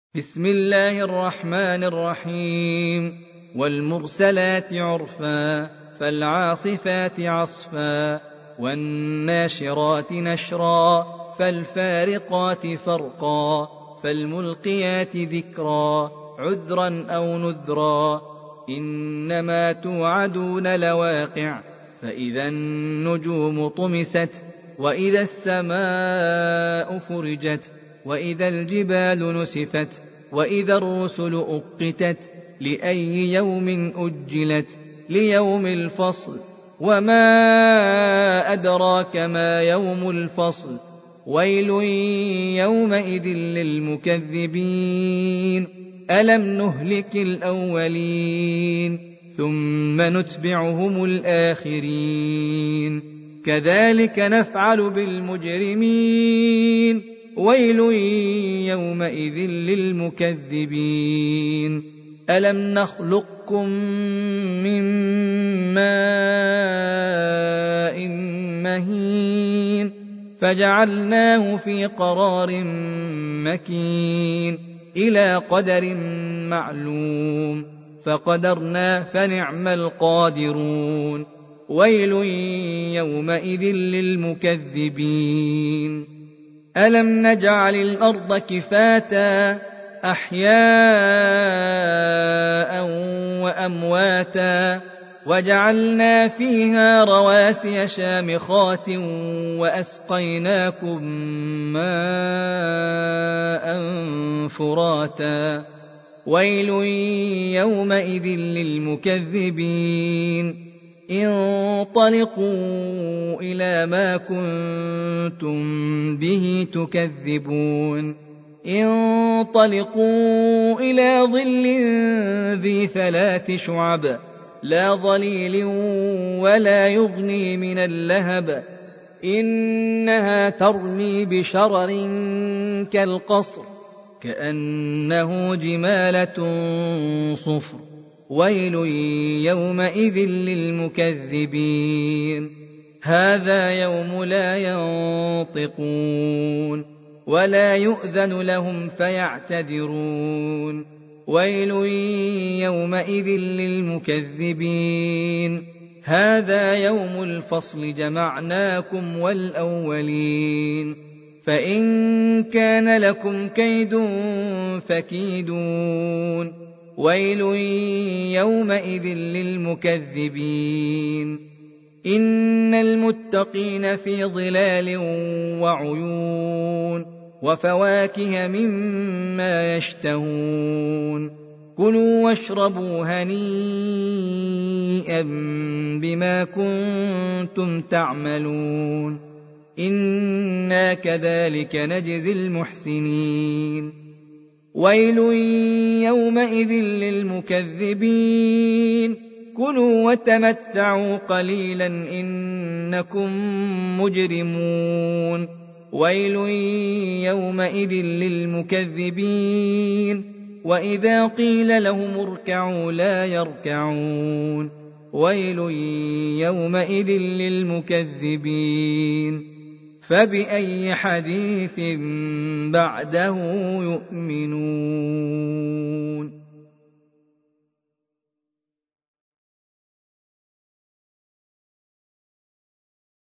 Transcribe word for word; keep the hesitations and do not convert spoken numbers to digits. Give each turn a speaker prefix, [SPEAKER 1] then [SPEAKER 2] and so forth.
[SPEAKER 1] بسم الله الرحمن الرحيم والمرسلات عرفا فالعاصفات عصفا والناشرات نشرا فالفارقات فرقا فالملقيات ذكرا عذرا أو نذرا إنما توعدون لواقع فإذا النجوم طمست وإذا السماء فرجت وإذا الجبال نسفت وإذا الرسل أقتت لأي يوم أجلت ليوم الفصل وما أدراك ما يوم الفصل ويل يومئذ للمكذبين ألم نهلك الأولين ثم نتبعهم الآخرين كذلك نفعل بالمجرمين ويل يومئذ للمكذبين ألم نخلقكم من ماء مهين فجعلناه في قرار مكين إلى قدر معلوم فقدرنا فنعم القادرون ويل يومئذ للمكذبين ألم نجعل الأرض كفاتا أحياء وأمواتا وجعلنا فيها رواسي شامخات وأسقيناكم ماء فراتا ويل يومئذ للمكذبين انطلقوا إلى ما كنتم به تكذبون انطلقوا إلى ظل ذي ثلاث شعب لا ظليل ولا يغني من اللهب إنها ترمي بشرر كالقصر كأنه جمالة صفر ويل يومئذ للمكذبين هذا يوم لا ينطقون ولا يؤذن لهم فيعتذرون ويل يومئذ للمكذبين هذا يوم الفصل جمعناكم والأولين فإن كان لكم كيد فكيدون ويل يومئذ للمكذبين إن المتقين في ظلال وعيون وفواكه مما يشتهون كلوا واشربوا هنيئا بما كنتم تعملون إنا كذلك نجزي المحسنين ويل يومئذ للمكذبين كلوا وتمتعوا قليلا إنكم مجرمون ويل يومئذ للمكذبين وإذا قيل لهم اركعوا لا يركعون ويل يومئذ للمكذبين فبأي حديث بعده يؤمنون